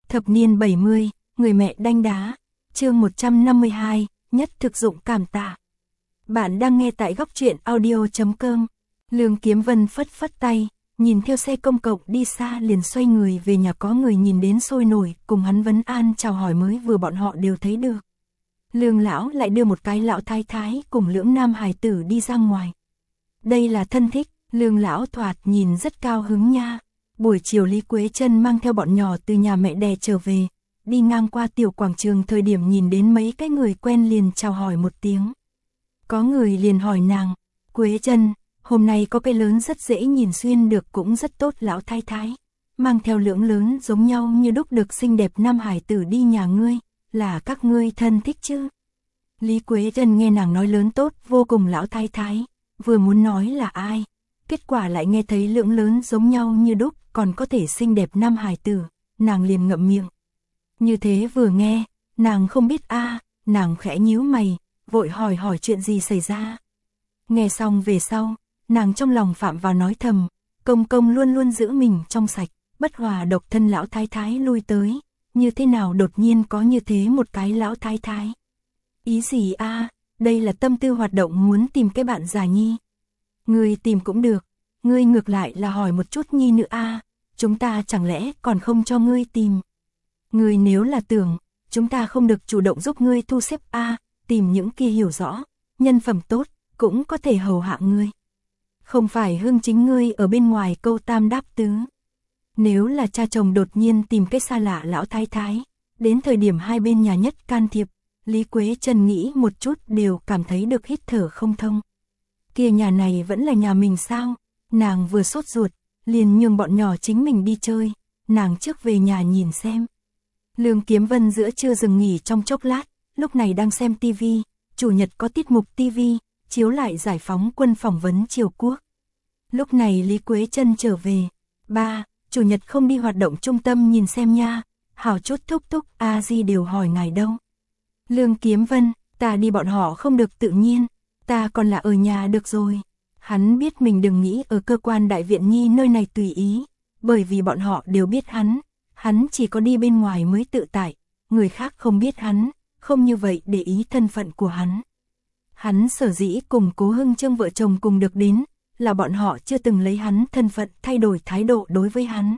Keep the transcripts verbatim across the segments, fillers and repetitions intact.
Thập niên bảy mươi, người mẹ đanh đá, chương một trăm năm mươi hai, nhất thực dụng cảm tạ. Bạn đang nghe tại góc truyện audio chấm com. Lương Kiếm Vân phất phất tay, nhìn theo xe công cộng đi xa liền xoay người về nhà, có người nhìn đến sôi nổi, cùng hắn vấn an chào hỏi mới vừa bọn họ đều thấy được. Lương lão lại đưa một cái lão thái thái cùng lưỡng nam hài tử đi ra ngoài. Đây là thân thích, Lương lão thoạt nhìn rất cao hứng nha. Buổi chiều Lý Quế Trân mang theo bọn nhỏ từ nhà mẹ đẻ trở về, đi ngang qua tiểu quảng trường thời điểm nhìn đến mấy cái người quen liền chào hỏi một tiếng. Có người liền hỏi nàng, Quế Trân, hôm nay có cái lớn rất dễ nhìn xuyên được cũng rất tốt lão thái thái, mang theo lưỡng lớn giống nhau như đúc được xinh đẹp nam hải tử đi nhà ngươi, là các ngươi thân thích chứ? Lý Quế Trân nghe nàng nói lớn tốt vô cùng lão thái thái, vừa muốn nói là ai, kết quả lại nghe thấy lưỡng lớn giống nhau như đúc còn có thể xinh đẹp nam hải tử, nàng liền ngậm miệng. Như thế vừa nghe, nàng không biết a, à, nàng khẽ nhíu mày, vội hỏi hỏi chuyện gì xảy ra. Nghe xong về sau, nàng trong lòng phạm vào nói thầm, công công luôn luôn giữ mình trong sạch, bất hòa độc thân lão thái thái lui tới, như thế nào đột nhiên có như thế một cái lão thái thái. Ý gì a, à, đây là tâm tư hoạt động muốn tìm cái bạn già nhi. Ngươi tìm cũng được, ngươi ngược lại là hỏi một chút nhi nữa a, à, chúng ta chẳng lẽ còn không cho ngươi tìm. Ngươi nếu là tưởng, chúng ta không được chủ động giúp ngươi thu xếp a, à, tìm những kia hiểu rõ, nhân phẩm tốt, cũng có thể hầu hạ ngươi. Không phải hưng chính ngươi ở bên ngoài câu tam đáp tứ. Nếu là cha chồng đột nhiên tìm cái xa lạ lão thái thái, đến thời điểm hai bên nhà nhất can thiệp, Lý Quế Trân nghĩ một chút đều cảm thấy được hít thở không thông. Kia nhà này vẫn là nhà mình sao? Nàng vừa sốt ruột, liền nhường bọn nhỏ chính mình đi chơi, nàng trước về nhà nhìn xem. Lương Kiếm Vân giữa trưa dừng nghỉ trong chốc lát, lúc này đang xem tivi, chủ nhật có tiết mục tivi, chiếu lại giải phóng quân phỏng vấn Triều Quốc. Lúc này Lý Quế Trân trở về, ba, chủ nhật không đi hoạt động trung tâm nhìn xem nha, hảo chút thúc thúc a di đều hỏi ngài đâu. Lương Kiếm Vân, ta đi bọn họ không được tự nhiên, ta còn là ở nhà được rồi. Hắn biết mình đừng nghĩ ở cơ quan đại viện nhi nơi này tùy ý, bởi vì bọn họ đều biết hắn, hắn chỉ có đi bên ngoài mới tự tại, người khác không biết hắn, không như vậy để ý thân phận của hắn. Hắn sở dĩ cùng Cố Hưng Trương vợ chồng cùng được đến, là bọn họ chưa từng lấy hắn thân phận thay đổi thái độ đối với hắn.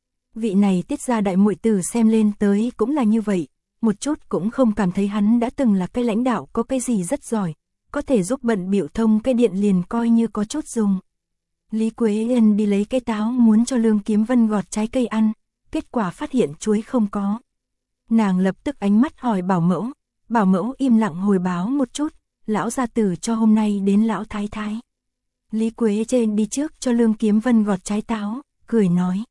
Vị này tiết gia đại muội tử xem lên tới cũng là như vậy, một chút cũng không cảm thấy hắn đã từng là cái lãnh đạo có cái gì rất giỏi, có thể giúp bận biểu thông cái điện liền coi như có chút dùng. Lý Quế Yên đi lấy cái táo muốn cho Lương Kiếm Vân gọt trái cây ăn, kết quả phát hiện chuối không có. Nàng lập tức ánh mắt hỏi bảo mẫu, bảo mẫu im lặng hồi báo một chút, lão gia tử cho hôm nay đến lão thái thái. Lý Quế Trên đi trước cho Lương Kiếm Vân gọt trái táo, cười nói.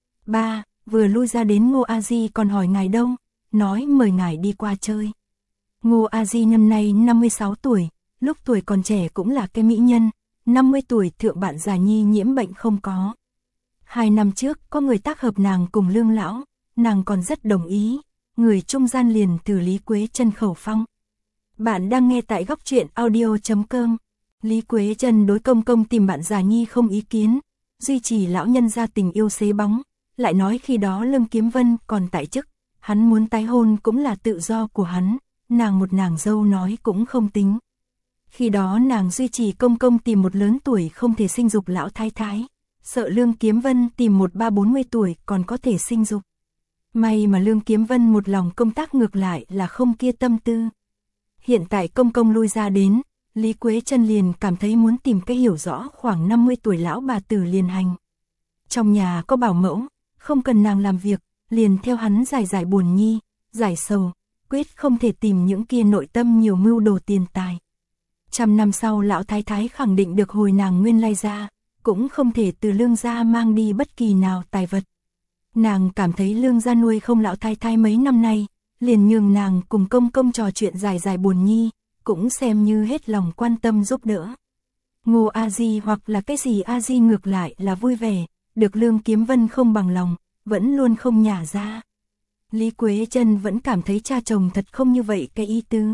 Ba, vừa lui ra đến Ngô A Di còn hỏi ngài đâu, nói mời ngài đi qua chơi. Ngô A Di năm nay năm mươi sáu tuổi, lúc tuổi còn trẻ cũng là cái mỹ nhân, năm mươi tuổi thượng bạn già nhi nhiễm bệnh không có. Hai năm trước có người tác hợp nàng cùng Lương lão, nàng còn rất đồng ý, người trung gian liền từ Lý Quế Trân khẩu phong. Bạn đang nghe tại góc truyện audio chấm com. Lý Quế Trân đối công công tìm bạn già nhi không ý kiến, duy trì lão nhân gia tình yêu xế bóng, lại nói khi đó Lương Kiếm Vân còn tại chức, hắn muốn tái hôn cũng là tự do của hắn, nàng một nàng dâu nói cũng không tính. Khi đó nàng duy trì công công tìm một lớn tuổi không thể sinh dục lão thái thái, sợ Lương Kiếm Vân tìm một ba bốn mươi tuổi còn có thể sinh dục. May mà Lương Kiếm Vân một lòng công tác ngược lại là không kia tâm tư. Hiện tại công công lui ra đến, Lý Quế Trân liền cảm thấy muốn tìm cái hiểu rõ khoảng năm mươi tuổi lão bà tử liền hành. Trong nhà có bảo mẫu, không cần nàng làm việc, liền theo hắn giải giải buồn nhi, giải sầu, quyết không thể tìm những kia nội tâm nhiều mưu đồ tiền tài. Trăm năm sau lão thái thái khẳng định được hồi nàng nguyên lai ra, cũng không thể từ Lương gia mang đi bất kỳ nào tài vật. Nàng cảm thấy Lương gia nuôi không lão thái thái mấy năm nay, liền nhường nàng cùng công công trò chuyện dài dài buồn nhi, cũng xem như hết lòng quan tâm giúp đỡ. Ngô A Di hoặc là cái gì A Di ngược lại là vui vẻ, được Lương Kiếm Vân không bằng lòng, vẫn luôn không nhả ra. Lý Quế Trân vẫn cảm thấy cha chồng thật không như vậy cái ý tứ.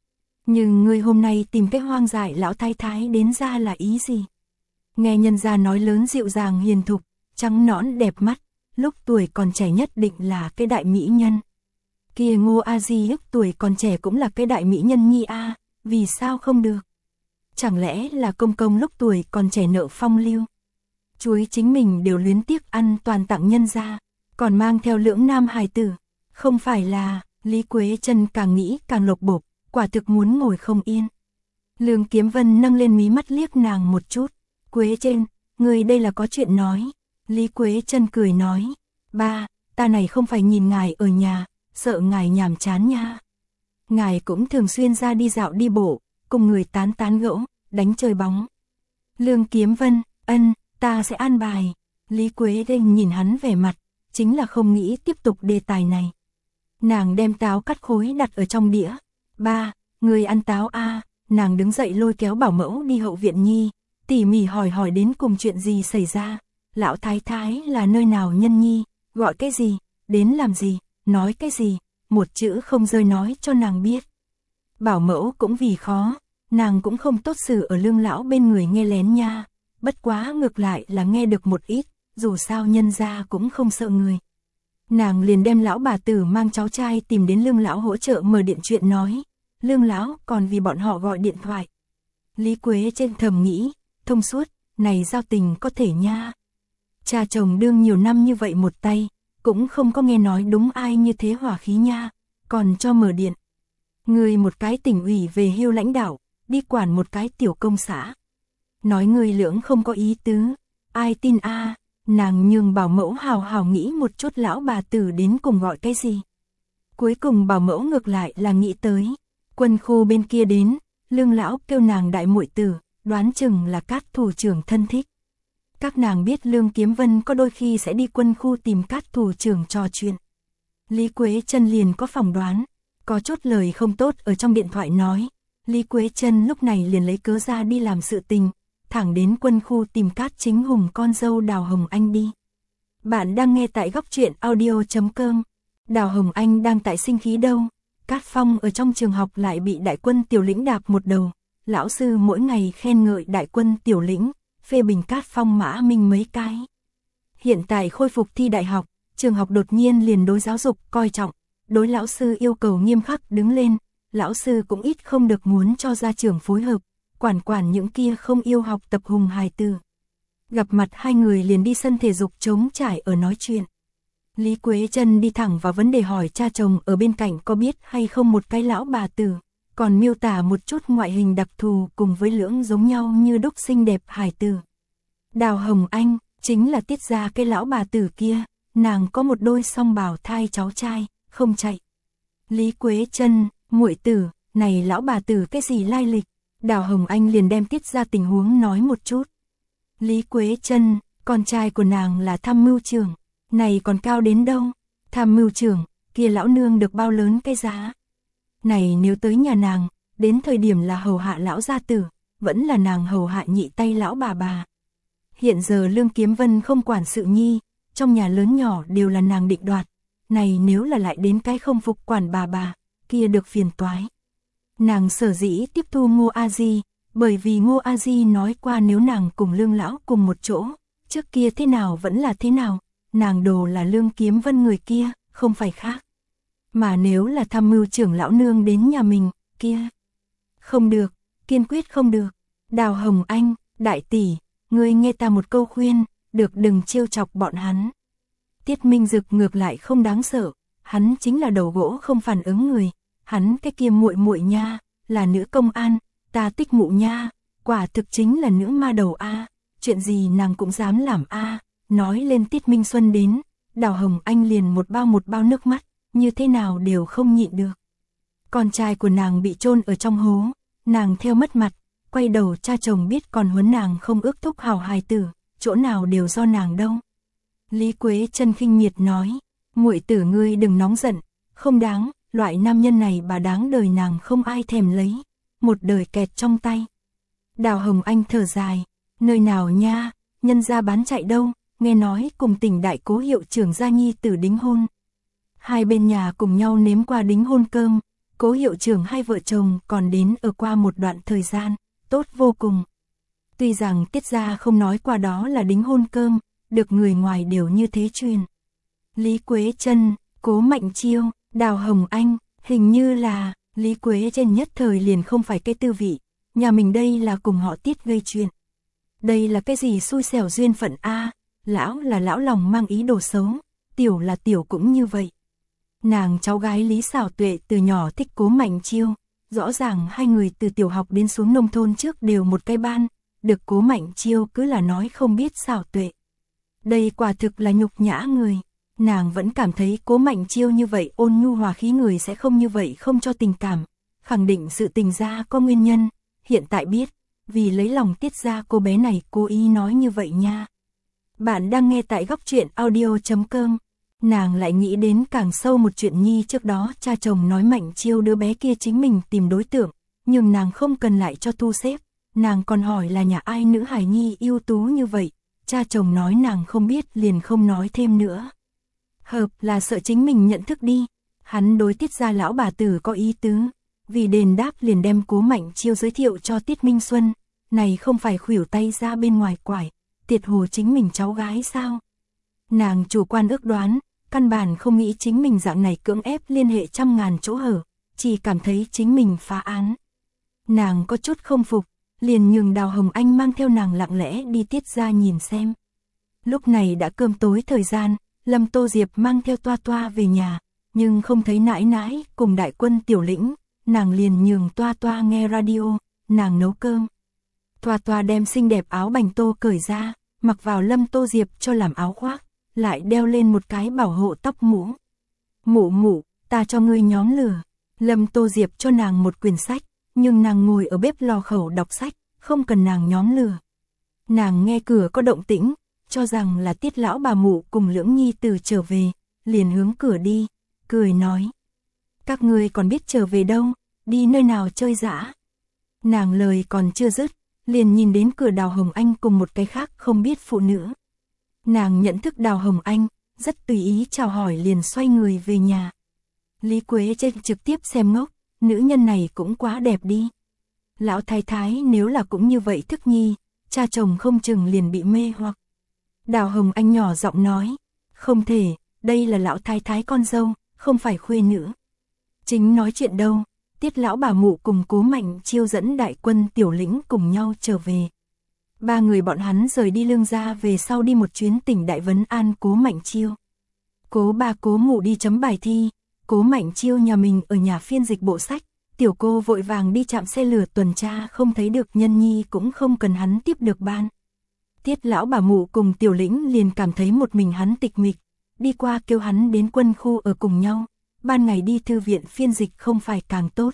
Nhưng người hôm nay tìm cái hoang dại lão thái thái đến ra là ý gì? Nghe nhân gia nói lớn dịu dàng hiền thục, trắng nõn đẹp mắt, lúc tuổi còn trẻ nhất định là cái đại mỹ nhân. Kia Ngô A Di lúc tuổi còn trẻ cũng là cái đại mỹ nhân nhi a, à, vì sao không được? Chẳng lẽ là công công lúc tuổi còn trẻ nợ phong lưu? Chuối chính mình đều luyến tiếc ăn toàn tặng nhân gia, còn mang theo lưỡng nam hài tử, không phải là, Lý Quế Chân càng nghĩ càng lộc bộp, quả thực muốn ngồi không yên. Lương Kiếm Vân nâng lên mí mắt liếc nàng một chút, Quế Chân, người đây là có chuyện nói. Lý Quế Chân cười nói, ba, ta này không phải nhìn ngài ở nhà, sợ ngài nhàm chán nha. Ngài cũng thường xuyên ra đi dạo đi bộ, cùng người tán tán gẫu, đánh chơi bóng. Lương Kiếm Vân, ân, ta sẽ an bài. Lý Quế Chân nhìn hắn vẻ mặt, chính là không nghĩ tiếp tục đề tài này. Nàng đem táo cắt khối đặt ở trong đĩa. Ba, người ăn táo a? À. Nàng đứng dậy lôi kéo bảo mẫu đi hậu viện nhi, tỉ mỉ hỏi hỏi đến cùng chuyện gì xảy ra. Lão thái thái là nơi nào nhân nhi, gọi cái gì, đến làm gì, nói cái gì, một chữ không rơi nói cho nàng biết. Bảo mẫu cũng vì khó, nàng cũng không tốt xử ở Lương lão bên người nghe lén nha, bất quá ngược lại là nghe được một ít, dù sao nhân gia cũng không sợ người. Nàng liền đem lão bà tử mang cháu trai tìm đến Lương lão hỗ trợ mở điện chuyện nói, Lương lão còn vì bọn họ gọi điện thoại. Lý Quế Chân thầm nghĩ, thông suốt, này giao tình có thể nha. Cha chồng đương nhiều năm như vậy một tay, cũng không có nghe nói đúng ai như thế hỏa khí nha, còn cho mở điện. Người một cái tỉnh ủy về hưu lãnh đạo, đi quản một cái tiểu công xã. Nói người lưỡng không có ý tứ, ai tin a? À, nàng nhường bảo mẫu hào hào nghĩ một chút lão bà tử đến cùng gọi cái gì. Cuối cùng bảo mẫu ngược lại là nghĩ tới, quân khu bên kia đến, Lương lão kêu nàng đại muội tử, đoán chừng là Cát thủ trưởng thân thích. Các nàng biết Lương Kiếm Vân có đôi khi sẽ đi quân khu tìm Cát thủ trưởng trò chuyện. Lý Quế Chân liền có phỏng đoán, có chút lời không tốt ở trong điện thoại nói. Lý Quế Chân lúc này liền lấy cớ ra đi làm sự tình, thẳng đến quân khu tìm Cát Chính Hùng con dâu Đào Hồng Anh đi. Bạn đang nghe tại góc truyện audio chấm com. Đào Hồng Anh đang tại sinh khí đâu. Cát Phong ở trong trường học lại bị đại quân tiểu lĩnh đạp một đầu. Lão sư mỗi ngày khen ngợi đại quân tiểu lĩnh, phê bình Cát Phong Mã Minh mấy cái. Hiện tại khôi phục thi đại học, trường học đột nhiên liền đối giáo dục coi trọng, đối lão sư yêu cầu nghiêm khắc đứng lên, lão sư cũng ít không được muốn cho gia trưởng phối hợp, quản quản những kia không yêu học tập hùng hài tử. Gặp mặt hai người liền đi sân thể dục trống trải ở nói chuyện. Lý Quế Chân đi thẳng vào vấn đề hỏi cha chồng ở bên cạnh có biết hay không một cái lão bà tử, còn miêu tả một chút ngoại hình đặc thù cùng với lưỡng giống nhau như đúc xinh đẹp hài tử. Đào Hồng Anh, chính là tiết ra cái lão bà tử kia, nàng có một đôi song bào thai cháu trai, không chạy. Lý Quế Chân, muội tử, này lão bà tử cái gì lai lịch? Đào Hồng Anh liền đem tiết ra tình huống nói một chút. Lý Quế Chân, con trai của nàng là tham mưu trưởng, này còn cao đến đâu? Tham mưu trưởng, kia lão nương được bao lớn cái giá? Này nếu tới nhà nàng, đến thời điểm là hầu hạ lão gia tử, vẫn là nàng hầu hạ nhị tay lão bà bà. Hiện giờ Lương Kiếm Vân không quản sự nhi, trong nhà lớn nhỏ đều là nàng định đoạt. Này nếu là lại đến cái không phục quản bà bà, kia được phiền toái. Nàng sở dĩ tiếp thu Ngô A Di, bởi vì Ngô A Di nói qua nếu nàng cùng Lương lão cùng một chỗ, trước kia thế nào vẫn là thế nào, nàng đồ là Lương Kiếm Vân người kia, không phải khác. Mà nếu là tham mưu trưởng lão nương đến nhà mình, kia, không được, kiên quyết không được. Đào Hồng Anh, đại tỷ, ngươi nghe ta một câu khuyên, được đừng trêu chọc bọn hắn. Tiết Minh Dực ngược lại không đáng sợ, hắn chính là đầu gỗ không phản ứng người, hắn cái kia muội muội nha, là nữ công an, ta tích mụ nha, quả thực chính là nữ ma đầu a, chuyện gì nàng cũng dám làm a. Nói lên Tiết Minh Xuân đến, Đào Hồng Anh liền một bao một bao nước mắt, như thế nào đều không nhịn được. Con trai của nàng bị chôn ở trong hố, nàng theo mất mặt, quay đầu cha chồng biết còn huấn nàng không ước thúc hào hài tử, chỗ nào đều do nàng đâu. Lý Quế Chân khinh miệt nói, muội tử ngươi đừng nóng giận, không đáng, loại nam nhân này bà đáng đời nàng không ai thèm lấy, một đời kẹt trong tay. Đào Hồng Anh thở dài, nơi nào nha, nhân gia bán chạy đâu, nghe nói cùng tỉnh đại cố hiệu trưởng gia nhi tử đính hôn. Hai bên nhà cùng nhau nếm qua đính hôn cơm, cố hiệu trưởng hai vợ chồng còn đến ở qua một đoạn thời gian, tốt vô cùng. Tuy rằng Tiết gia không nói qua đó là đính hôn cơm, được người ngoài đều như thế truyền. Lý Quế Trân, Cố Mạnh Chiêu, Đào Hồng Anh, hình như là, Lý Quế Trân nhất thời liền không phải cái tư vị, nhà mình đây là cùng họ Tiết gây chuyện. Đây là cái gì xui xẻo duyên phận a, lão là lão lòng mang ý đồ xấu, tiểu là tiểu cũng như vậy. Nàng cháu gái Lý Xảo Tuệ từ nhỏ thích Cố Mạnh Chiêu, rõ ràng hai người từ tiểu học đến xuống nông thôn trước đều một cái ban, được Cố Mạnh Chiêu cứ là nói không biết Xảo Tuệ. Đây quả thực là nhục nhã người, nàng vẫn cảm thấy Cố Mạnh Chiêu như vậy ôn nhu hòa khí người sẽ không như vậy không cho tình cảm, khẳng định sự tình ra có nguyên nhân, hiện tại biết, vì lấy lòng Tiết ra cô bé này cố ý nói như vậy nha. Bạn đang nghe tại góc truyện audio chấm com. Nàng lại nghĩ đến càng sâu một chuyện nhi trước đó cha chồng nói Mạnh Chiêu đứa bé kia chính mình tìm đối tượng, nhưng nàng không cần lại cho thu xếp, nàng còn hỏi là nhà ai nữ hài nhi ưu tú như vậy, cha chồng nói nàng không biết liền không nói thêm nữa. Hợp là sợ chính mình nhận thức đi, hắn đối Tiết gia lão bà tử có ý tứ, vì đền đáp liền đem Cố Mạnh Chiêu giới thiệu cho Tiết Minh Xuân, này không phải khuỷu tay ra bên ngoài quải, tiệt hồ chính mình cháu gái sao? Nàng chủ quan ước đoán, căn bản không nghĩ chính mình dạng này cưỡng ép liên hệ trăm ngàn chỗ hở, chỉ cảm thấy chính mình phá án. Nàng có chút không phục, liền nhường Đào Hồng Anh mang theo nàng lặng lẽ đi Tiết ra nhìn xem. Lúc này đã cơm tối thời gian, Lâm Tô Diệp mang theo Toa Toa về nhà, nhưng không thấy nãi nãi cùng đại quân Tiểu Lĩnh, nàng liền nhường Toa Toa nghe radio, nàng nấu cơm. Toa Toa đem xinh đẹp áo bành tô cởi ra, mặc vào Lâm Tô Diệp cho làm áo khoác, lại đeo lên một cái bảo hộ tóc mũ. Mụ mụ, ta cho ngươi nhóm lửa. Lâm Tô Diệp cho nàng một quyển sách, nhưng nàng ngồi ở bếp lò khẩu đọc sách, không cần nàng nhóm lửa. Nàng nghe cửa có động tĩnh, cho rằng là Tiết lão bà mụ cùng Lưỡng Nhi Tử trở về, liền hướng cửa đi, cười nói. Các ngươi còn biết trở về đâu, đi nơi nào chơi dã. Nàng lời còn chưa dứt, liền nhìn đến cửa Đào Hồng Anh cùng một cái khác không biết phụ nữ. Nàng nhận thức Đào Hồng Anh, rất tùy ý chào hỏi liền xoay người về nhà. Lý Quế Trân trực tiếp xem ngốc, nữ nhân này cũng quá đẹp đi. Lão thái thái nếu là cũng như vậy thức nhi, cha chồng không chừng liền bị mê hoặc. Đào Hồng Anh nhỏ giọng nói, không thể, đây là lão thái thái con dâu, không phải khuê nữ. Chính nói chuyện đâu, Tiết lão bà mụ cùng Cố Mạnh Chiêu dẫn đại quân Tiểu Lĩnh cùng nhau trở về. Ba người bọn hắn rời đi Lương gia về sau đi một chuyến tỉnh Đại Vấn An Cố Mạnh Chiêu. Cố ba Cố mụ đi chấm bài thi, Cố Mạnh Chiêu nhà mình ở nhà phiên dịch bộ sách, tiểu cô vội vàng đi chạm xe lửa tuần tra không thấy được Nhân Nhi cũng không cần hắn tiếp được ban. Tiết lão bà mụ cùng Tiểu Lĩnh liền cảm thấy một mình hắn tịch mịch, đi qua kêu hắn đến quân khu ở cùng nhau, ban ngày đi thư viện phiên dịch không phải càng tốt.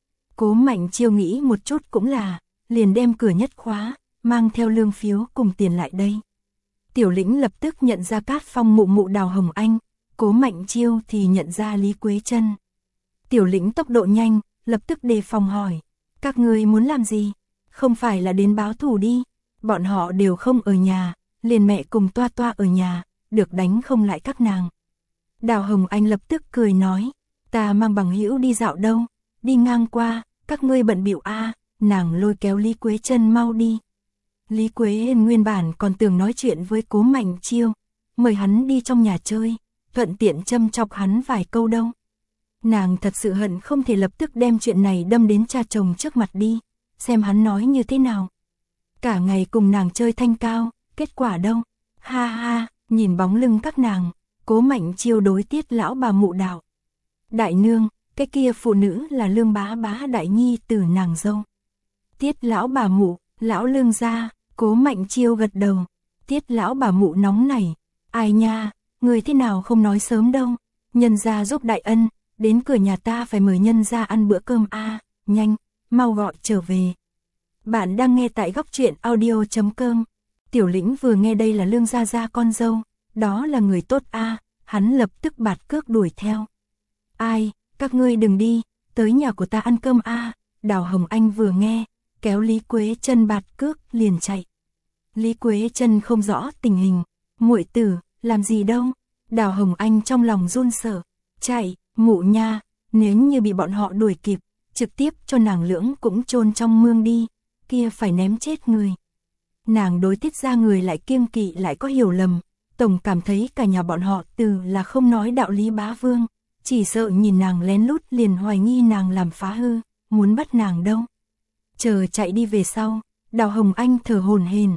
Cố Mạnh Chiêu nghĩ một chút cũng là, liền đem cửa nhất khóa, mang theo lương phiếu cùng tiền lại đây. Tiểu Lĩnh lập tức nhận ra Cát Phong mụ mụ Đào Hồng Anh, Cố Mạnh Chiêu thì nhận ra Lý Quế Trân. Tiểu Lĩnh tốc độ nhanh, lập tức đề phòng hỏi, các ngươi muốn làm gì? Không phải là đến báo thù đi, bọn họ đều không ở nhà, liền mẹ cùng Toa Toa ở nhà, được đánh không lại các nàng. Đào Hồng Anh lập tức cười nói, ta mang bằng hữu đi dạo đâu, đi ngang qua, các ngươi bận bịu a, nàng lôi kéo Lý Quế Trân mau đi. Lý Quế Hiên nguyên bản còn tưởng nói chuyện với Cố Mạnh Chiêu, mời hắn đi trong nhà chơi, thuận tiện châm chọc hắn vài câu đâu. Nàng thật sự hận không thể lập tức đem chuyện này đâm đến cha chồng trước mặt đi, xem hắn nói như thế nào. Cả ngày cùng nàng chơi thanh cao, kết quả đâu? Ha ha, nhìn bóng lưng các nàng, Cố Mạnh Chiêu đối Tiết lão bà mụ đạo. Đại nương, cái kia phụ nữ là Lương bá bá đại nhi tử nàng dâu. Tiết lão bà mụ, lão Lương gia, Cố Mạnh Chiêu gật đầu. Tiết lão bà mụ nóng nảy, ai nha, người thế nào không nói sớm đâu, nhân gia giúp đại ân, đến cửa nhà ta phải mời nhân gia ăn bữa cơm a, nhanh, mau gọi trở về. Bạn đang nghe tại góc truyện audio chấm com. Tiểu Lĩnh vừa nghe đây là Lương gia gia con dâu, đó là người tốt a, hắn lập tức bạt cước đuổi theo. Ai, các ngươi đừng đi, tới nhà của ta ăn cơm a. Đào Hồng Anh vừa nghe, kéo Lý Quế Trân bạt cước liền chạy. Lý Quế Trân không rõ tình hình, muội tử, làm gì đâu? Đào Hồng Anh trong lòng run sợ, chạy, mụ nha, nếu như bị bọn họ đuổi kịp, trực tiếp cho nàng Lưỡng cũng chôn trong mương đi, kia phải ném chết người. Nàng đối Tiết gia người lại kiêng kỵ lại có hiểu lầm, tổng cảm thấy cả nhà bọn họ từ là không nói đạo lý bá vương, chỉ sợ nhìn nàng lén lút liền hoài nghi nàng làm phá hư, muốn bắt nàng đâu. Chờ chạy đi về sau, Đào Hồng Anh thở hổn hển.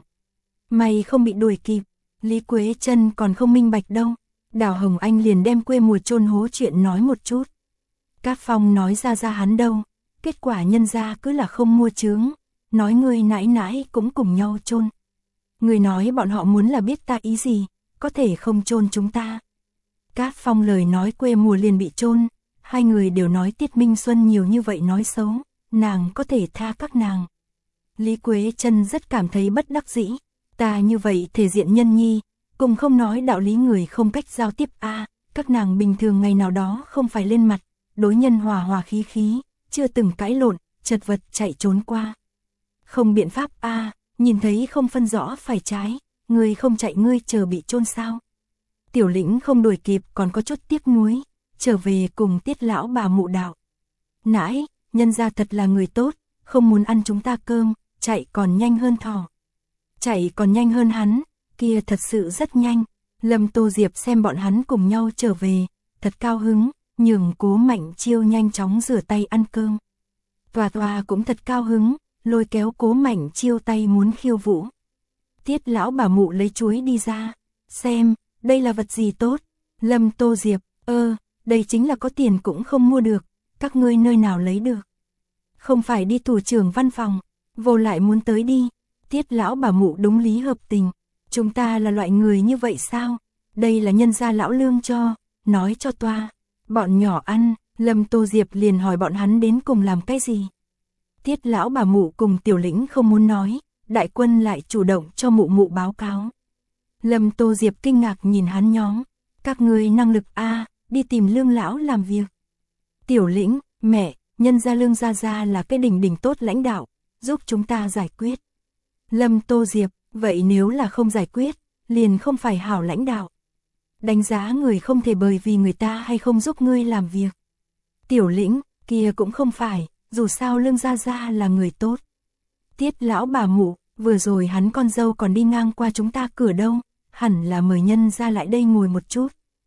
Mày không bị đuổi kịp, Lý Quế Chân còn không minh bạch đâu. Đào Hồng Anh liền đem quê mùa chôn hố chuyện nói một chút. Cát Phong nói ra ra hắn đâu, kết quả nhân ra cứ là không mua chướng, nói người nãi nãi cũng cùng nhau chôn. Người nói bọn họ muốn là biết ta ý gì, có thể không chôn chúng ta. Cát Phong lời nói quê mùa liền bị chôn, hai người đều nói Tiết Minh Xuân nhiều như vậy nói xấu, nàng có thể tha các nàng. Lý Quế Chân rất cảm thấy bất đắc dĩ, ta như vậy thể diện nhân nhi, cùng không nói đạo lý người không cách giao tiếp a, à, các nàng bình thường ngày nào đó không phải lên mặt, đối nhân hòa hòa khí khí, chưa từng cãi lộn, chật vật chạy trốn qua. Không biện pháp a, à, nhìn thấy không phân rõ phải trái, ngươi không chạy ngươi chờ bị chôn sao? Tiểu Lĩnh không đuổi kịp còn có chút tiếc nuối, trở về cùng Tiết lão bà mụ đạo. Nãi, nhân gia thật là người tốt, không muốn ăn chúng ta cơm, chạy còn nhanh hơn thỏ. Chạy còn nhanh hơn hắn, kia thật sự rất nhanh. Lâm Tô Diệp xem bọn hắn cùng nhau trở về, thật cao hứng, nhường Cố Mạnh Chiêu nhanh chóng rửa tay ăn cơm. Tòa tòa cũng thật cao hứng, lôi kéo Cố Mạnh Chiêu tay muốn khiêu vũ. Tiết lão bà mụ lấy chuối đi ra, xem, đây là vật gì tốt. Lâm Tô Diệp, ơ, đây chính là có tiền cũng không mua được, các ngươi nơi nào lấy được. Không phải đi thủ trưởng văn phòng, vô lại muốn tới đi. Tiết lão bà mụ đúng lý hợp tình, chúng ta là loại người như vậy sao? Đây là nhân gia lão lương cho, nói cho toa. Bọn nhỏ ăn, Lâm Tô Diệp liền hỏi bọn hắn đến cùng làm cái gì. Tiết lão bà mụ cùng Tiểu Lĩnh không muốn nói, đại quân lại chủ động cho mụ mụ báo cáo. Lâm Tô Diệp kinh ngạc nhìn hắn nhóm, các ngươi năng lực a, đi tìm lương lão làm việc. Tiểu Lĩnh, mẹ, nhân gia lương gia gia là cái đỉnh đỉnh tốt lãnh đạo, giúp chúng ta giải quyết. Lâm Tô Diệp, vậy nếu là không giải quyết, liền không phải hảo lãnh đạo. Đánh giá người không thể bởi vì người ta hay không giúp ngươi làm việc. Tiểu Lĩnh, kia cũng không phải, dù sao lương gia gia là người tốt. Tiết lão bà mụ, vừa rồi hắn con dâu còn đi ngang qua chúng ta cửa đâu, hẳn là mời nhân ra lại đây ngồi một chút.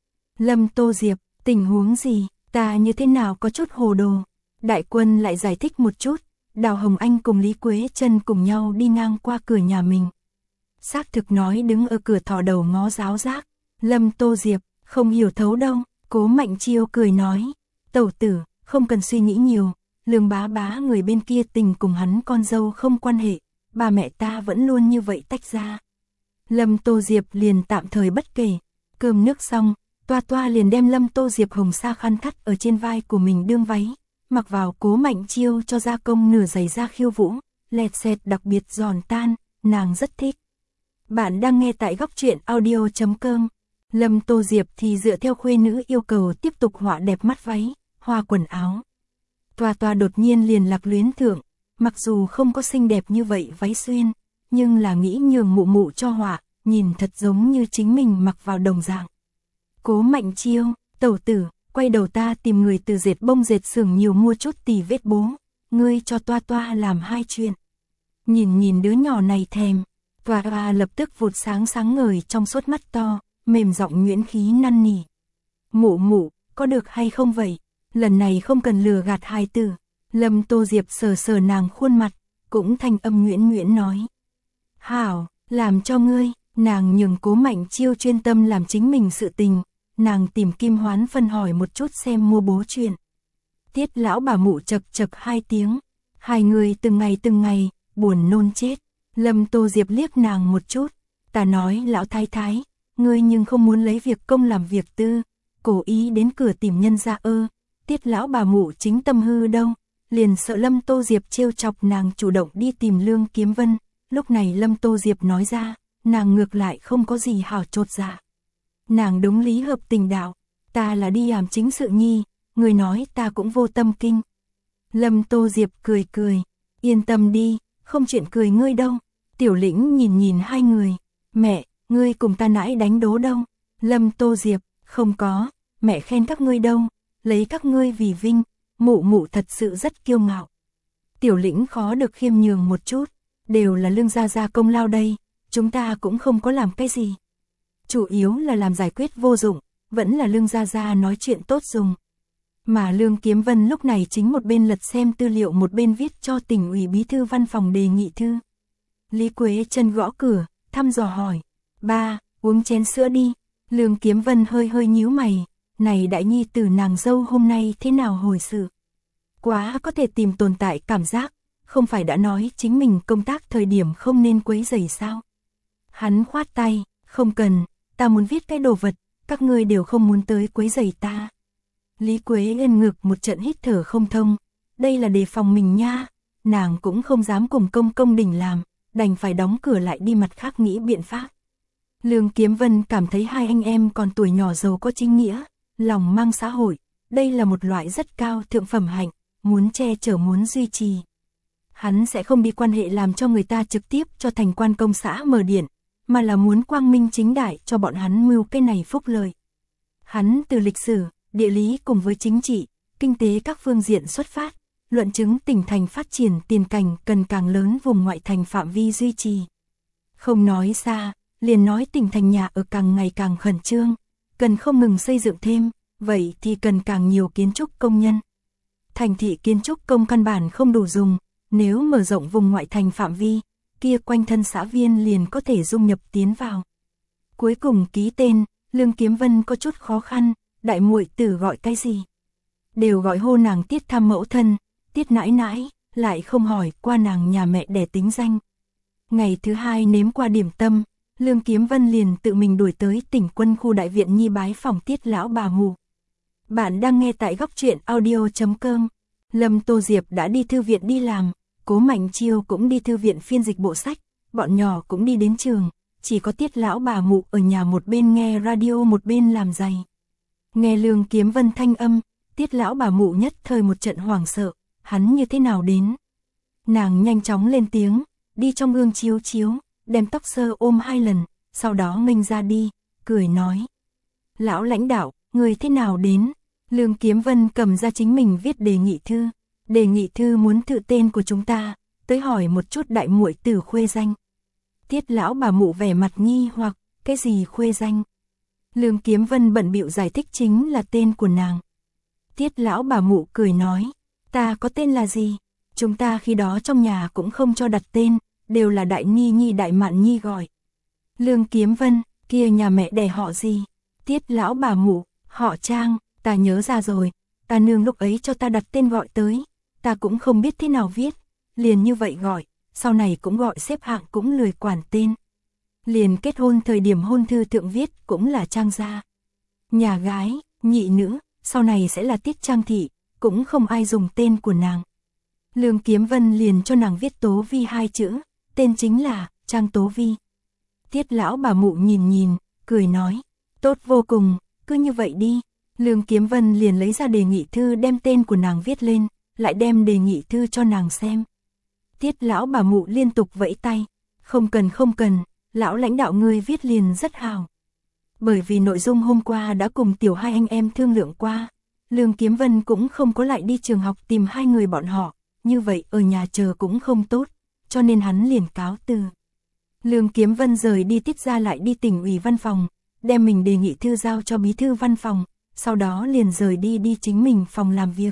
Lâm Tô Diệp, tình huống gì, ta như thế nào có chút hồ đồ. Đại quân lại giải thích một chút, Đào Hồng Anh cùng Lý Quế Chân cùng nhau đi ngang qua cửa nhà mình. Xác thực nói đứng ở cửa thò đầu ngó giáo giác. Lâm Tô Diệp, không hiểu thấu đâu. Cố Mạnh Chiêu cười nói, tẩu tử, không cần suy nghĩ nhiều, lương bá bá người bên kia tình cùng hắn con dâu không quan hệ, bà mẹ ta vẫn luôn như vậy tách ra. Lâm Tô Diệp liền tạm thời bất kể, cơm nước xong, toa toa liền đem Lâm Tô Diệp hồng sa khăn thắt ở trên vai của mình đương váy, mặc vào Cố Mạnh Chiêu cho gia công nửa giày da khiêu vũ, lẹt xẹt đặc biệt giòn tan, nàng rất thích. Bạn đang nghe tại góc truyện audio chấm com. Lâm Tô Diệp thì dựa theo khuê nữ yêu cầu tiếp tục họa đẹp mắt váy, hoa quần áo. Toa toa đột nhiên liền lạc luyến thượng, mặc dù không có xinh đẹp như vậy váy xuyên, nhưng là nghĩ nhường mụ mụ cho họa, nhìn thật giống như chính mình mặc vào đồng dạng. Cố Mạnh Chiêu, tẩu tử, quay đầu ta tìm người từ dệt bông dệt xưởng nhiều mua chút tỉ vết bố, ngươi cho toa toa làm hai chuyện. Nhìn nhìn đứa nhỏ này thèm, toa toa lập tức vụt sáng sáng ngời trong suốt mắt to, mềm giọng nhuyễn khí năn nỉ. Mụ mụ, có được hay không vậy? Lần này không cần lừa gạt hài tử. Lâm Tô Diệp sờ sờ nàng khuôn mặt, cũng thanh âm nhuyễn nhuyễn nói. Hảo, làm cho ngươi. Nàng nhường Cố Mạnh Chiêu chuyên tâm làm chính mình sự tình, nàng tìm Kim Hoán phân hỏi một chút xem mua bố chuyện. Tiết lão bà mụ chật chật hai tiếng, hai người từng ngày từng ngày, buồn nôn chết. Lâm Tô Diệp liếc nàng một chút, ta nói lão thái thái, ngươi nhưng không muốn lấy việc công làm việc tư, cố ý đến cửa tìm nhân ra ơ. Tiết lão bà mụ chính tâm hư đâu, liền sợ Lâm Tô Diệp trêu chọc nàng chủ động đi tìm Lương Kiếm Vân. Lúc này Lâm Tô Diệp nói ra, nàng ngược lại không có gì hảo chột dạ. Nàng đúng lý hợp tình đạo, ta là đi làm chính sự nhi, người nói ta cũng vô tâm kinh. Lâm Tô Diệp cười cười, yên tâm đi, không chuyện cười ngươi đâu. Tiểu Lĩnh nhìn nhìn hai người, mẹ, ngươi cùng ta nãi đánh đố đâu. Lâm Tô Diệp, không có, mẹ khen các ngươi đâu, lấy các ngươi vì vinh, mụ mụ thật sự rất kiêu ngạo. Tiểu Lĩnh khó được khiêm nhường một chút, đều là lương gia gia công lao đây, chúng ta cũng không có làm cái gì. chủ yếu là làm giải quyết vô dụng, vẫn là Lương Gia Gia nói chuyện tốt dùng. Mà Lương Kiếm Vân lúc này chính một bên lật xem tư liệu một bên viết cho tỉnh ủy bí thư văn phòng đề nghị thư. Lý Quế Chân gõ cửa, thăm dò hỏi, ba, uống chén sữa đi. Lương Kiếm Vân hơi hơi nhíu mày, này đại nhi tử nàng dâu hôm nay thế nào hồi sự? Quá có thể tìm tồn tại cảm giác, không phải đã nói chính mình công tác thời điểm không nên quấy rầy sao? Hắn khoát tay, không cần, ta muốn viết cái đồ vật, các ngươi đều không muốn tới quấy rầy ta. Lý Quế lên ngực một trận hít thở không thông, đây là đề phòng mình nha, nàng cũng không dám cùng công công đỉnh làm, đành phải đóng cửa lại đi mặt khác nghĩ biện pháp. Lương Kiếm Vân cảm thấy hai anh em còn tuổi nhỏ giàu có chính nghĩa, lòng mang xã hội, đây là một loại rất cao thượng phẩm hạnh, muốn che chở muốn duy trì. Hắn sẽ không đi quan hệ làm cho người ta trực tiếp cho thành quan công xã mở điện, mà là muốn quang minh chính đại cho bọn hắn mưu cái này phúc lợi. Hắn từ lịch sử, địa lý cùng với chính trị, kinh tế các phương diện xuất phát, luận chứng tỉnh thành phát triển tiền cảnh cần càng lớn vùng ngoại thành phạm vi duy trì. Không nói xa, liền nói tỉnh thành nhà ở càng ngày càng khẩn trương, cần không ngừng xây dựng thêm, vậy thì cần càng nhiều kiến trúc công nhân. Thành thị kiến trúc công căn bản không đủ dùng, nếu mở rộng vùng ngoại thành phạm vi, kia quanh thân xã viên liền có thể dung nhập tiến vào. Cuối cùng ký tên, Lương Kiếm Vân có chút khó khăn, đại muội tử gọi cái gì? Đều gọi hô nàng Tiết Tham mẫu thân, Tiết nãi nãi, lại không hỏi qua nàng nhà mẹ đẻ tính danh. Ngày thứ hai nếm qua điểm tâm, Lương Kiếm Vân liền tự mình đuổi tới tỉnh quân khu đại viện nhi bái phòng Tiết lão bà mụ. Bạn đang nghe tại góc truyện audio chấm com. Lâm Tô Diệp đã đi thư viện đi làm, Cố Mạnh Chiêu cũng đi thư viện phiên dịch bộ sách, bọn nhỏ cũng đi đến trường, chỉ có Tiết lão bà mụ ở nhà một bên nghe radio một bên làm giày. Nghe Lương Kiếm Vân thanh âm, Tiết lão bà mụ nhất thời một trận hoảng sợ, hắn như thế nào đến? Nàng nhanh chóng lên tiếng, đi trong gương chiếu chiếu, đem tóc sơ ôm hai lần, sau đó nghênh ra đi, cười nói. Lão lãnh đạo, người thế nào đến? Lương Kiếm Vân cầm ra chính mình viết đề nghị thư, đề nghị thư muốn tự tên của chúng ta, tới hỏi một chút đại muội tử khuê danh. Tiết lão bà mụ vẻ mặt nghi hoặc, cái gì khuê danh? Lương Kiếm Vân bận bịu giải thích chính là tên của nàng. Tiết lão bà mụ cười nói, ta có tên là gì? Chúng ta khi đó trong nhà cũng không cho đặt tên, đều là Đại Ni Nhi Đại Mạn Nhi gọi. Lương Kiếm Vân, kia nhà mẹ đẻ họ gì? Tiết lão bà mụ, họ Trang, ta nhớ ra rồi, ta nương lúc ấy cho ta đặt tên gọi tới, ta cũng không biết thế nào viết, liền như vậy gọi, sau này cũng gọi xếp hạng cũng lười quản tên. Liền kết hôn thời điểm hôn thư thượng viết cũng là Trang gia. Nhà gái, nhị nữ, sau này sẽ là Tiết Trang thị, cũng không ai dùng tên của nàng. Lương Kiếm Vân liền cho nàng viết Tố Vi hai chữ, tên chính là Trang Tố Vi. Tiết lão bà mụ nhìn nhìn, cười nói, tốt vô cùng, cứ như vậy đi. Lương Kiếm Vân liền lấy ra đề nghị thư đem tên của nàng viết lên, lại đem đề nghị thư cho nàng xem. Tiết lão bà mụ liên tục vẫy tay, không cần không cần, lão lãnh đạo ngươi viết liền rất hào. Bởi vì nội dung hôm qua đã cùng tiểu hai anh em thương lượng qua, Lương Kiếm Vân cũng không có lại đi trường học tìm hai người bọn họ, như vậy ở nhà chờ cũng không tốt, cho nên hắn liền cáo từ. Lương Kiếm Vân rời đi Tiết ra lại đi tỉnh ủy văn phòng, đem mình đề nghị thư giao cho bí thư văn phòng, sau đó liền rời đi đi chính mình phòng làm việc.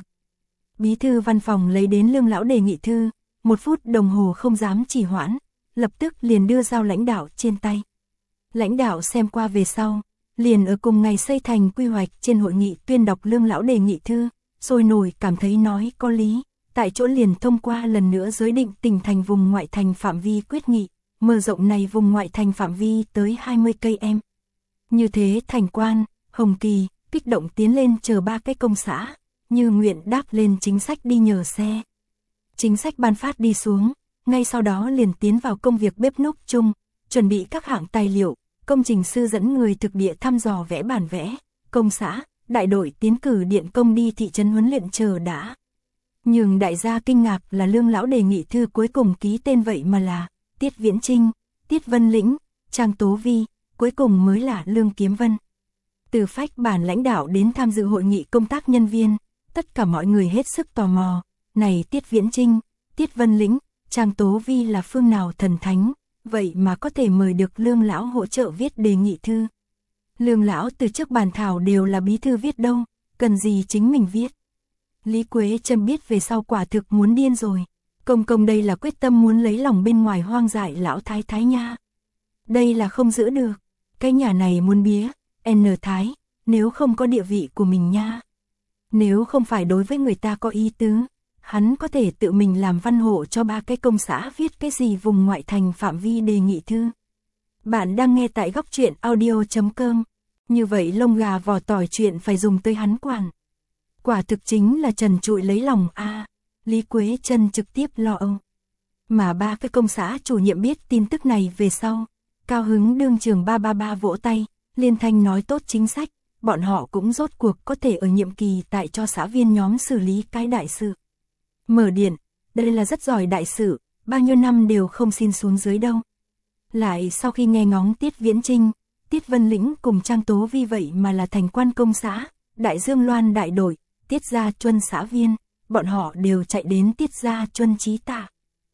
Bí thư văn phòng lấy đến Lương lão đề nghị thư, một phút đồng hồ không dám trì hoãn, lập tức liền đưa giao lãnh đạo trên tay. Lãnh đạo xem qua về sau, liền ở cùng ngày xây thành quy hoạch trên hội nghị tuyên đọc Lương lão đề nghị thư, sôi nổi cảm thấy nói có lý, tại chỗ liền thông qua lần nữa giới định tỉnh thành vùng ngoại thành phạm vi quyết nghị, mở rộng này vùng ngoại thành phạm vi tới hai mươi cây em. Như thế Thành Quan, Hồng Kỳ, kích động tiến lên chờ ba cái công xã, như nguyện đáp lên chính sách đi nhờ xe. Chính sách ban phát đi xuống, ngay sau đó liền tiến vào công việc bếp núc chung, chuẩn bị các hạng tài liệu, công trình sư dẫn người thực địa thăm dò vẽ bản vẽ, công xã, đại đội tiến cử điện công đi thị trấn huấn luyện chờ đã. Nhưng đại gia kinh ngạc là Lương lão đề nghị thư cuối cùng ký tên vậy mà là Tiết Viễn Trinh, Tiết Vân Lĩnh, Trang Tố Vi, cuối cùng mới là Lương Kiếm Vân. Từ phách bản lãnh đạo đến tham dự hội nghị công tác nhân viên, tất cả mọi người hết sức tò mò, này Tiết Viễn Trinh, Tiết Vân Lĩnh, Trang Tố Vi là phương nào thần thánh, vậy mà có thể mời được Lương lão hỗ trợ viết đề nghị thư, Lương lão từ trước bàn thảo đều là bí thư viết đâu, cần gì chính mình viết. Lý Quế Trân biết về sau quả thực muốn điên rồi. Công công đây là quyết tâm muốn lấy lòng bên ngoài hoang dại lão thái thái nha. Đây là không giữ được. Cái nhà này muốn bía, N thái, nếu không có địa vị của mình nha. Nếu không phải đối với người ta có ý tứ, hắn có thể tự mình làm văn hộ cho ba cái công xã viết cái gì vùng ngoại thành phạm vi đề nghị thư. Bạn đang nghe tại góc truyện audio chấm com. Như vậy lông gà vỏ tỏi chuyện phải dùng tới hắn quản. Quả thực chính là trần trụi lấy lòng a. À, Lý Quế Trân trực tiếp lo âu. Mà ba cái công xã chủ nhiệm biết tin tức này về sau, cao hứng đương trường ba ba ba vỗ tay, liên thanh nói tốt chính sách, bọn họ cũng rốt cuộc có thể ở nhiệm kỳ tại cho xã viên nhóm xử lý cái đại sự. Mở điện, đây là rất giỏi đại sự, bao nhiêu năm đều không xin xuống dưới đâu. Lại sau khi nghe ngóng Tiết Viễn Trinh, Tiết Vân Lĩnh cùng Trang Tố vì vậy mà là thành quan công xã, Đại Dương Loan đại đội, Tiết Gia Chuân xã viên, bọn họ đều chạy đến Tiết Gia Chuân trí tạ.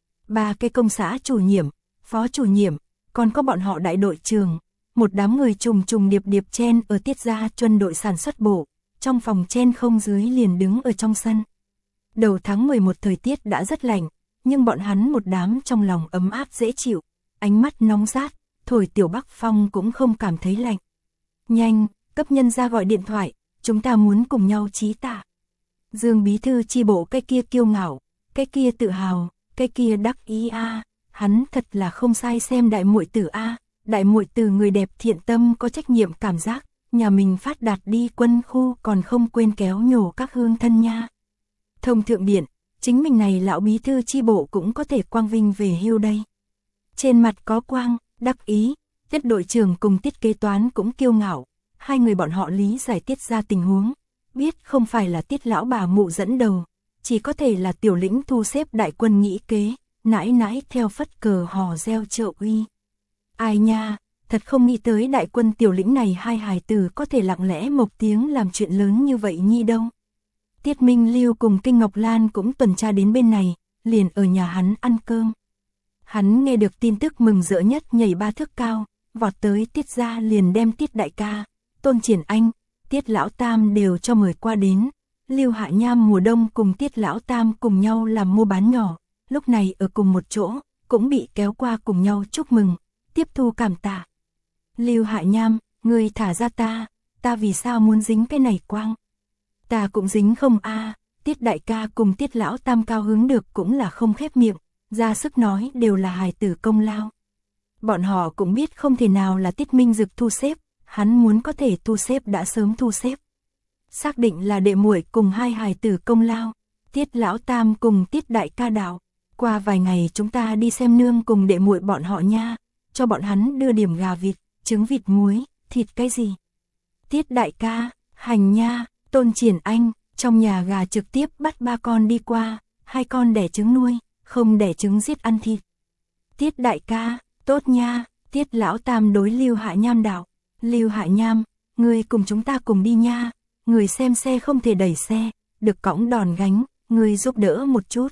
Ba cái công xã chủ nhiệm, phó chủ nhiệm, còn có bọn họ đại đội trường, một đám người trùng trùng điệp điệp chen ở Tiết Gia Chuân đội sản xuất bộ, trong phòng chen không dưới liền đứng ở trong sân. Đầu tháng mười một thời tiết đã rất lạnh, nhưng bọn hắn một đám trong lòng ấm áp dễ chịu, ánh mắt nóng rát, thổi tiểu Bắc Phong cũng không cảm thấy lạnh. Nhanh, cấp nhân ra gọi điện thoại, chúng ta muốn cùng nhau trí tạ. Dương bí thư chi bộ cái kia kiêu ngạo, cái kia tự hào, cái kia đắc ý a, à. Hắn thật là không sai xem đại muội tử a, à. Đại muội tử người đẹp thiện tâm có trách nhiệm cảm giác, nhà mình phát đạt đi quân khu còn không quên kéo nhổ các hương thân nha. Thông thượng điện, chính mình này lão bí thư chi bộ cũng có thể quang vinh về hưu đây. Trên mặt có quang, đắc ý, Tiết đội trưởng cùng Tiết kế toán cũng kiêu ngạo, hai người bọn họ lý giải Tiết ra tình huống, biết không phải là Tiết lão bà mụ dẫn đầu, chỉ có thể là tiểu lĩnh thu xếp đại quân nghĩ kế, nãi nãi theo phất cờ hò reo trợ uy. Ai nha, thật không nghĩ tới đại quân tiểu lĩnh này hai hài tử có thể lặng lẽ một tiếng làm chuyện lớn như vậy nhi đâu. Tiết Minh Lưu cùng Kinh Ngọc Lan cũng tuần tra đến bên này, liền ở nhà hắn ăn cơm. Hắn nghe được tin tức mừng rỡ nhất nhảy ba thước cao, vọt tới Tiết gia liền đem Tiết đại ca, Tôn Triển Anh, Tiết lão tam đều cho mời qua đến. Lưu Hạ Nham mùa đông cùng Tiết lão tam cùng nhau làm mua bán nhỏ, lúc này ở cùng một chỗ, cũng bị kéo qua cùng nhau chúc mừng, tiếp thu cảm tạ. Lưu Hạ Nham, ngươi thả ra ta, ta vì sao muốn dính cái này quang? Ta cũng dính không a, à, Tiết đại ca cùng Tiết lão tam cao hứng được cũng là không khép miệng, ra sức nói đều là hài tử công lao. Bọn họ cũng biết không thể nào là Tiết Minh Dực thu xếp, hắn muốn có thể thu xếp đã sớm thu xếp. Xác định là đệ muội cùng hai hài tử công lao, Tiết lão tam cùng Tiết đại ca đạo, qua vài ngày chúng ta đi xem nương cùng đệ muội bọn họ nha, cho bọn hắn đưa điểm gà vịt, trứng vịt muối, thịt cái gì. Tiết đại ca, hành nha. Tôn Triển Anh, trong nhà gà trực tiếp bắt ba con đi qua, hai con đẻ trứng nuôi, không đẻ trứng giết ăn thịt. Tiết đại ca, tốt nha. Tiết lão tam đối Lưu Hạ Nham đạo, Lưu Hạ Nham, ngươi cùng chúng ta cùng đi nha, người xem xe không thể đẩy xe, được cõng đòn gánh, ngươi giúp đỡ một chút.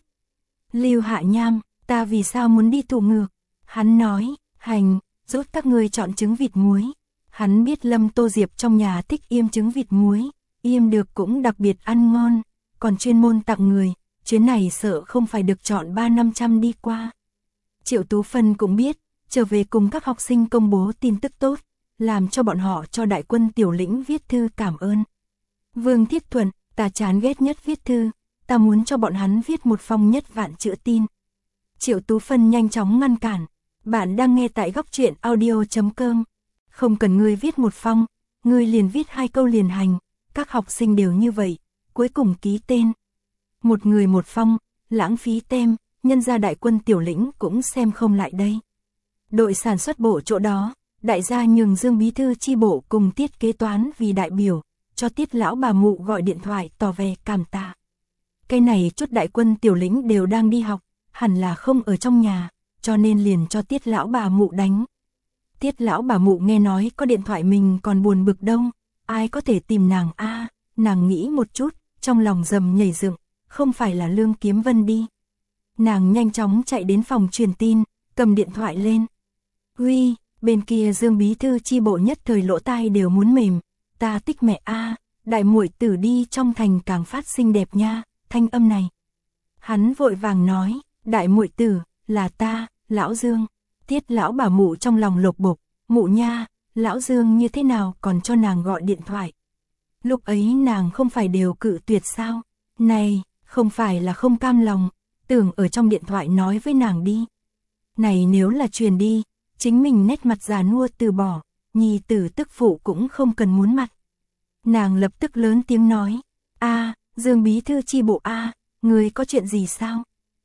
Lưu Hạ Nham, ta vì sao muốn đi tù ngược? Hắn nói, hành, giúp các ngươi chọn trứng vịt muối. Hắn biết Lâm Tô Diệp trong nhà thích yêm trứng vịt muối. Yêm được cũng đặc biệt ăn ngon, còn chuyên môn tặng người, chuyến này sợ không phải được chọn ba năm trăm đi qua. Triệu Tú Phân cũng biết, trở về cùng các học sinh công bố tin tức tốt, làm cho bọn họ cho đại quân tiểu lĩnh viết thư cảm ơn. Vương Thiết Thuận, ta chán ghét nhất viết thư, ta muốn cho bọn hắn viết một phong nhất vạn chữ tin. Triệu Tú Phân nhanh chóng ngăn cản, bạn đang nghe tại góc truyện audio chấm com. Không cần ngươi viết một phong, ngươi liền viết hai câu liền hành. Các học sinh đều như vậy, cuối cùng ký tên. Một người một phong, lãng phí tem, nhân gia đại quân tiểu lĩnh cũng xem không lại đây. Đội sản xuất bộ chỗ đó, đại gia nhường Dương bí thư chi bộ cùng Tiết kế toán vì đại biểu, cho Tiết lão bà mụ gọi điện thoại tỏ vẻ cảm tạ. Cái này chút đại quân tiểu lĩnh đều đang đi học, hẳn là không ở trong nhà, cho nên liền cho Tiết lão bà mụ đánh. Tiết lão bà mụ nghe nói có điện thoại mình còn buồn bực đâu. Ai có thể tìm nàng a? À, nàng nghĩ một chút, trong lòng rầm nhảy dựng, không phải là Lương Kiếm Vân đi. Nàng nhanh chóng chạy đến phòng truyền tin, cầm điện thoại lên. Uy, Bên kia Dương bí thư chi bộ nhất thời lỗ tai đều muốn mềm, ta tích mẹ a, đại muội tử đi trong thành càng phát xinh đẹp nha, thanh âm này. Hắn vội vàng nói, đại muội tử, là ta, lão Dương. Tiết lão bà mụ trong lòng lục bục, mụ nha, lão Dương như thế nào còn cho nàng gọi điện thoại. Lúc ấy nàng không phải đều cự tuyệt sao, này, không phải là không cam lòng, tưởng ở trong điện thoại nói với nàng đi. Này nếu là truyền đi, chính mình nét mặt già nua từ bỏ, nhi tử tức phụ cũng không cần muốn mặt. Nàng lập tức lớn tiếng nói, a, Dương bí thư chi bộ a, ngươi có chuyện gì sao?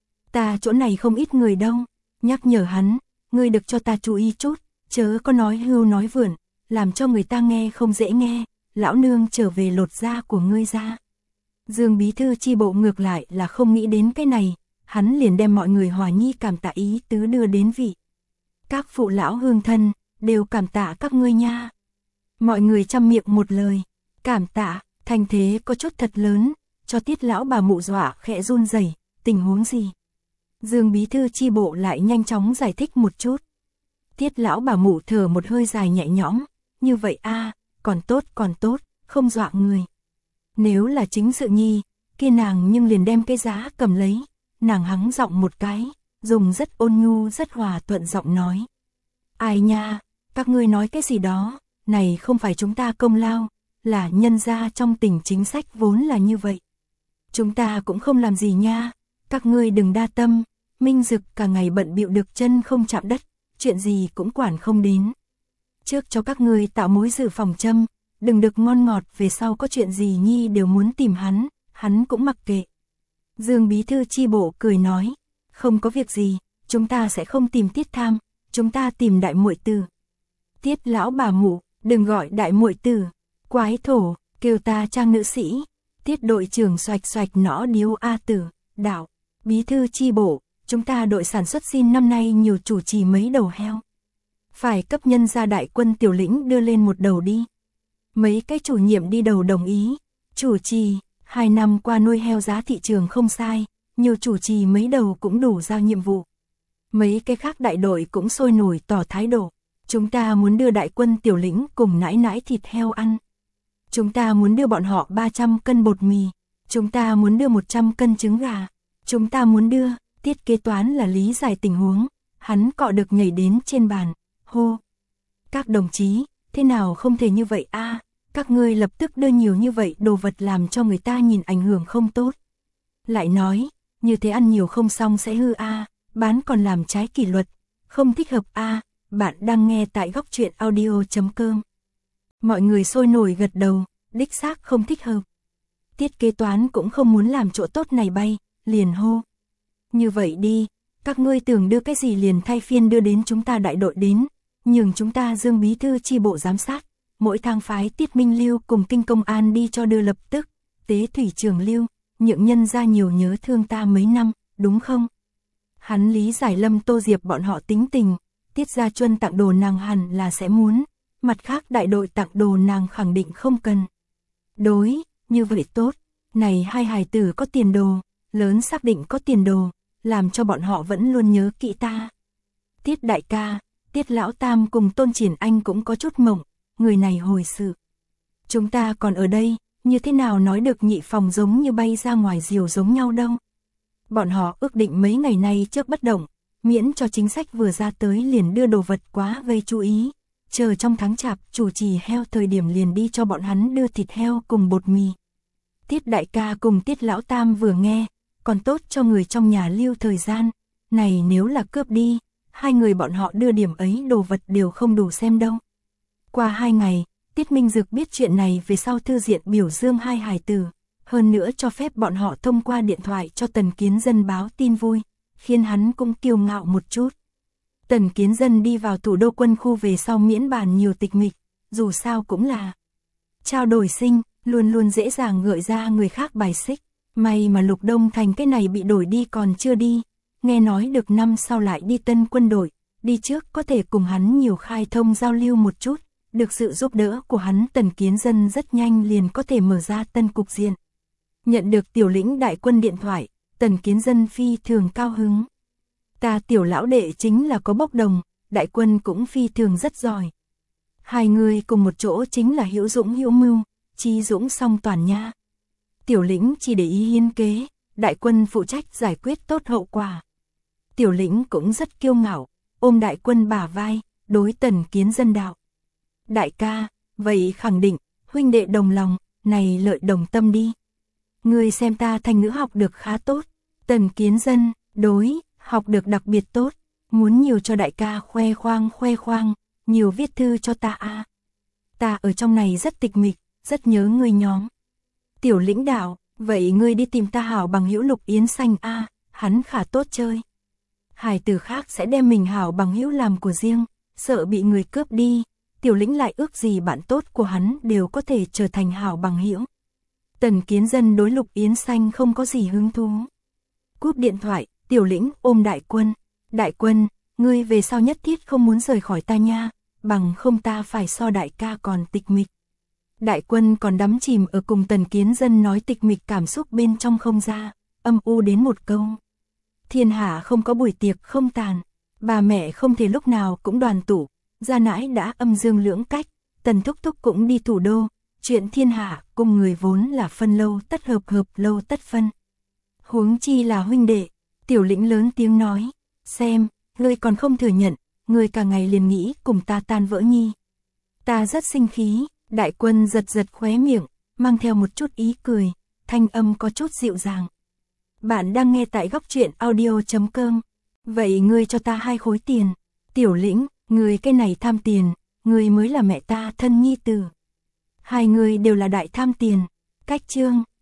Ta chỗ này không ít người đâu, nhắc nhở hắn, ngươi được cho ta chú ý chút, chớ có nói hưu nói vượn, làm cho người ta nghe không dễ nghe, lão nương trở về lột da của ngươi ra. Dương bí thư chi bộ ngược lại là không nghĩ đến cái này, hắn liền đem mọi người hòa nhi cảm tạ ý tứ đưa đến vị. Các phụ lão hương thân, đều cảm tạ các ngươi nha. Mọi người chăm miệng một lời, cảm tạ, thành thế có chút thật lớn, cho Tiết lão bà mụ dọa khẽ run rẩy, tình huống gì? Dương bí thư chi bộ lại nhanh chóng giải thích một chút. Tiết lão bà mụ thở một hơi dài nhẹ nhõm, như vậy a, còn tốt còn tốt, không dọa người. Nếu là chính sự nhi, kia nàng nhưng liền đem cái giá cầm lấy, nàng hắng giọng một cái, dùng rất ôn nhu rất hòa thuận giọng nói. Ai nha, các ngươi nói cái gì đó, này không phải chúng ta công lao, là nhân gia trong tình chính sách vốn là như vậy. Chúng ta cũng không làm gì nha, các ngươi đừng đa tâm, Minh Dực cả ngày bận bịu được chân không chạm đất, chuyện gì cũng quản không đến. Trước cho các ngươi tạo mối dự phòng châm, đừng được ngon ngọt về sau có chuyện gì nhi đều muốn tìm hắn, hắn cũng mặc kệ. Dương bí thư chi bộ cười nói, không có việc gì, chúng ta sẽ không tìm Tiết tham, chúng ta tìm đại muội tử. Tiết lão bà mụ, đừng gọi đại muội tử, quái thổ, kêu ta trang nữ sĩ. Tiết đội trưởng xoạch xoạch nõ điếu a tử, đạo, bí thư chi bộ, chúng ta đội sản xuất xin năm nay nhiều chủ trì mấy đầu heo. Phải cấp nhân gia đại quân tiểu lĩnh đưa lên một đầu đi. Mấy cái chủ nhiệm đi đầu đồng ý, chủ trì, hai năm qua nuôi heo giá thị trường không sai, nhiều chủ trì mấy đầu cũng đủ giao nhiệm vụ. Mấy cái khác đại đội cũng sôi nổi tỏ thái độ, chúng ta muốn đưa đại quân tiểu lĩnh cùng nãi nãi thịt heo ăn. Chúng ta muốn đưa bọn họ ba trăm cân bột mì, chúng ta muốn đưa một trăm cân trứng gà, chúng ta muốn đưa, Tiết kế toán là lý giải tình huống, hắn cọ được nhảy đến trên bàn, hô. Các đồng chí, thế nào không thể như vậy a? Các ngươi lập tức đưa nhiều như vậy đồ vật làm cho người ta nhìn ảnh hưởng không tốt. Lại nói, như thế ăn nhiều không xong sẽ hư a, bán còn làm trái kỷ luật, không thích hợp a. Bạn đang nghe tại góc truyện audio chấm com. Mọi người sôi nổi gật đầu, đích xác không thích hợp. Tiết kế toán cũng không muốn làm chỗ tốt này bay, liền hô. Như vậy đi, các ngươi tưởng đưa cái gì liền thay phiên đưa đến chúng ta đại đội đến, nhường chúng ta Dương bí thư chi bộ giám sát, mỗi tháng phái Tiết Minh Lưu cùng kinh công an đi cho đưa lập tức, tế thủy trường Lưu, nhượng nhân ra nhiều nhớ thương ta mấy năm, đúng không? Hắn lý giải Lâm Tô Diệp bọn họ tính tình, Tiết Gia Chuân tặng đồ nàng hẳn là sẽ muốn, mặt khác đại đội tặng đồ nàng khẳng định không cần. Đối, như vậy tốt, này hai hài tử có tiền đồ, lớn xác định có tiền đồ, làm cho bọn họ vẫn luôn nhớ kỹ ta. Tiết đại ca, Tiết lão tam cùng Tôn Triển Anh cũng có chút mộng, người này hồi sự. Chúng ta còn ở đây, như thế nào nói được nhị phòng giống như bay ra ngoài diều giống nhau đâu. Bọn họ ước định mấy ngày nay trước bất động, miễn cho chính sách vừa ra tới liền đưa đồ vật quá gây chú ý. Chờ trong tháng chạp chủ trì heo thời điểm liền đi cho bọn hắn đưa thịt heo cùng bột mì. Tiết đại ca cùng Tiết lão tam vừa nghe, còn tốt cho người trong nhà lưu thời gian. Này nếu là cướp đi, hai người bọn họ đưa điểm ấy đồ vật đều không đủ xem đâu. Qua hai ngày, Tiết Minh Dực biết chuyện này về sau thư diện biểu dương hai hài tử, hơn nữa cho phép bọn họ thông qua điện thoại cho Tần Kiến Dân báo tin vui, khiến hắn cũng kiêu ngạo một chút. Tần Kiến Dân đi vào thủ đô quân khu về sau miễn bàn nhiều tịch mịch, dù sao cũng là trao đổi sinh, luôn luôn dễ dàng gợi ra người khác bài xích. May mà Lục Đông Thành cái này bị đổi đi còn chưa đi, nghe nói được năm sau lại đi tân quân đội, đi trước có thể cùng hắn nhiều khai thông giao lưu một chút, được sự giúp đỡ của hắn Tần Kiến Dân rất nhanh liền có thể mở ra tân cục diện. Nhận được tiểu lĩnh đại quân điện thoại, Tần Kiến Dân phi thường cao hứng. Ta tiểu lão đệ chính là có bốc đồng, Đại Quân cũng phi thường rất giỏi. Hai người cùng một chỗ chính là hữu dũng hữu mưu, trí dũng song toàn nha. Tiểu Lĩnh chỉ để ý hiến kế, Đại Quân phụ trách giải quyết tốt hậu quả. Tiểu Lĩnh cũng rất kiêu ngạo, ôm Đại Quân bả vai, đối Tần Kiến Dân đạo. Đại ca, vậy khẳng định, huynh đệ đồng lòng, này lợi đồng tâm đi. Ngươi xem ta thành ngữ học được khá tốt. Tần Kiến Dân, đối, học được đặc biệt tốt, muốn nhiều cho đại ca khoe khoang khoe khoang, nhiều viết thư cho ta a. À. Ta ở trong này rất tịch mịch, rất nhớ ngươi nhóm. Tiểu Lĩnh đạo, vậy ngươi đi tìm ta hảo bằng hữu Lục Yến Xanh a, à, hắn khá tốt chơi. Hải tử khác sẽ đem mình hảo bằng hữu làm của riêng, sợ bị người cướp đi. Tiểu Lĩnh lại ước gì bạn tốt của hắn đều có thể trở thành hảo bằng hữu. Tần Kiến Dân đối Lục Yến Xanh không có gì hứng thú. Cúp điện thoại, Tiểu Lĩnh ôm Đại Quân. Đại Quân, ngươi về sau nhất thiết không muốn rời khỏi ta nha, bằng không ta phải so đại ca còn tịch mịch. Đại Quân còn đắm chìm ở cùng Tần Kiến Dân nói tịch mịch cảm xúc bên trong không ra, âm u đến một câu. Thiên hạ không có buổi tiệc không tàn, bà mẹ không thể lúc nào cũng đoàn tụ, gia nãi đã âm dương lưỡng cách, Tần Thúc Thúc cũng đi thủ đô, chuyện thiên hạ cùng người vốn là phân lâu tất hợp hợp lâu tất phân. Huống chi là huynh đệ, Tiểu Lĩnh lớn tiếng nói, xem, ngươi còn không thừa nhận, ngươi cả ngày liền nghĩ cùng ta tan vỡ nhi. Ta rất sinh khí. Đại Quân giật giật khóe miệng, mang theo một chút ý cười, thanh âm có chút dịu dàng. Bạn đang nghe tại góc truyện audio chấm com. Vậy ngươi cho ta hai khối tiền. Tiểu Lĩnh, ngươi cái này tham tiền, ngươi mới là mẹ ta thân nhi tử. Hai người đều là đại tham tiền. Cách chương.